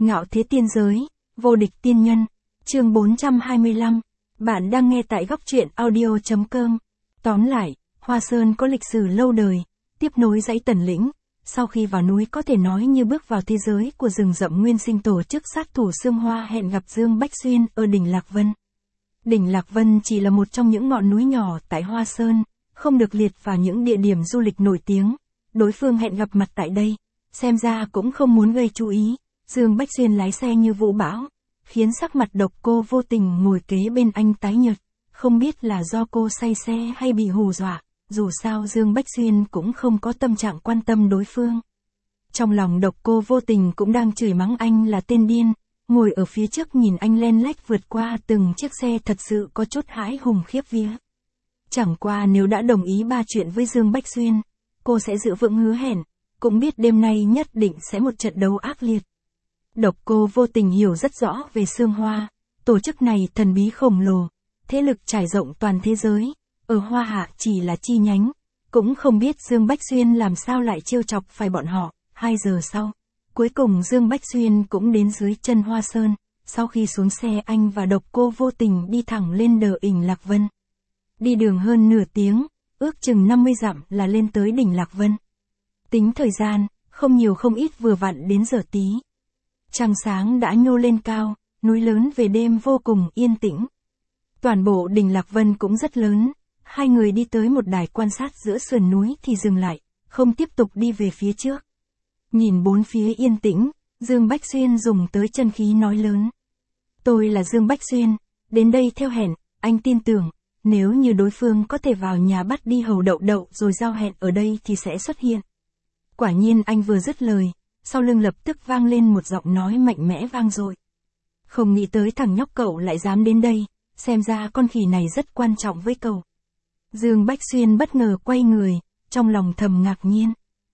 Ngạo thế tiên giới, vô địch tiên nhân, chương 425. Bạn đang nghe tại góc truyện audio.com. Tóm lại, Hoa Sơn có lịch sử lâu đời, tiếp nối dãy Tần Lĩnh. Sau khi vào núi có thể nói như bước vào thế giới của rừng rậm nguyên sinh, tổ chức sát thủ Sương Hoa hẹn gặp Dương Bách Xuyên ở đỉnh Lạc Vân. Đỉnh Lạc Vân chỉ là một trong những ngọn núi nhỏ tại Hoa Sơn, không được liệt vào những địa điểm du lịch nổi tiếng. Đối phương hẹn gặp mặt tại đây, xem ra cũng không muốn gây chú ý. Dương Bách Xuyên lái xe như vũ bão, khiến sắc mặt Độc Cô Vô Tình ngồi kế bên anh tái nhợt, không biết là do cô say xe hay bị hù dọa, dù sao Dương Bách Xuyên cũng không có tâm trạng quan tâm đối phương. Trong lòng Độc Cô Vô Tình cũng đang chửi mắng anh là tên điên, ngồi ở phía trước nhìn anh len lách vượt qua từng chiếc xe thật sự có chút hãi hùng khiếp vía. Chẳng qua nếu đã đồng ý ba chuyện với Dương Bách Xuyên, cô sẽ giữ vững hứa hẹn, cũng biết đêm nay nhất định sẽ một trận đấu ác liệt. Độc Cô Vô Tình hiểu rất rõ về Sương Hoa, tổ chức này thần bí khổng lồ, thế lực trải rộng toàn thế giới, ở Hoa Hạ chỉ là chi nhánh, cũng không biết Dương Bách Xuyên làm sao lại trêu chọc phải bọn họ. 2 giờ sau, cuối cùng Dương Bách Xuyên cũng đến dưới chân Hoa Sơn, sau khi xuống xe anh và Độc Cô Vô Tình đi thẳng lên đỉnh Lạc Vân. Đi đường hơn nửa tiếng, ước chừng 50 dặm là lên tới đỉnh Lạc Vân. Tính thời gian, không nhiều không ít vừa vặn đến giờ tí. Trăng sáng đã nhô lên cao, núi lớn về đêm vô cùng yên tĩnh. Toàn bộ đỉnh Lạc Vân cũng rất lớn, hai người đi tới một đài quan sát giữa sườn núi thì dừng lại, không tiếp tục đi về phía trước. Nhìn bốn phía yên tĩnh, Dương Bách Xuyên dùng tới chân khí nói lớn. Tôi là Dương Bách Xuyên, đến đây theo hẹn, anh tin tưởng, nếu như đối phương có thể vào nhà bắt đi Hầu Đậu Đậu rồi giao hẹn ở đây thì sẽ xuất hiện. Quả nhiên anh vừa dứt lời, sau lưng lập tức vang lên một giọng nói mạnh mẽ vang dội. Không nghĩ tới thằng nhóc cậu lại dám đến đây, xem ra con khỉ này rất quan trọng với cậu. Dương Bách Xuyên bất ngờ quay người, trong lòng thầm ngạc nhiên.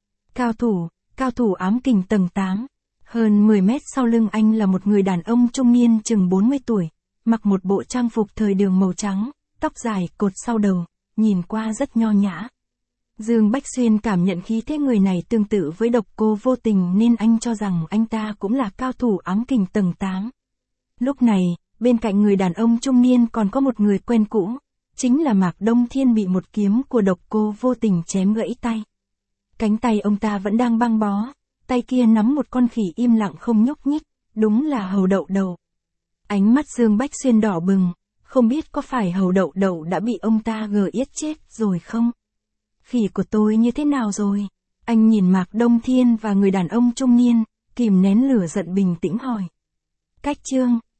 Cao thủ ám kình tầng 8. Hơn 10 mét sau lưng anh là một người đàn ông trung niên chừng 40 tuổi, mặc một bộ trang phục thời đường màu trắng, tóc dài cột sau đầu, nhìn qua rất nho nhã. Dương Bách Xuyên cảm nhận khí thế người này tương tự với Độc Cô Vô Tình nên anh cho rằng anh ta cũng là cao thủ ám kình tầng 8. Lúc này, bên cạnh người đàn ông trung niên còn có một người quen cũ, chính là Mạc Đông Thiên bị một kiếm của Độc Cô Vô Tình chém gãy tay. Cánh tay ông ta vẫn đang băng bó, tay kia nắm một con khỉ im lặng không nhúc nhích, đúng là Hầu Đậu Đậu. Ánh mắt Dương Bách Xuyên đỏ bừng, không biết có phải Hầu Đậu Đậu đã bị ông ta giết chết rồi không? Khỉ của tôi như thế nào rồi? Anh nhìn Mạc Đông Thiên và người đàn ông trung niên, kìm nén lửa giận bình tĩnh hỏi. Cách chương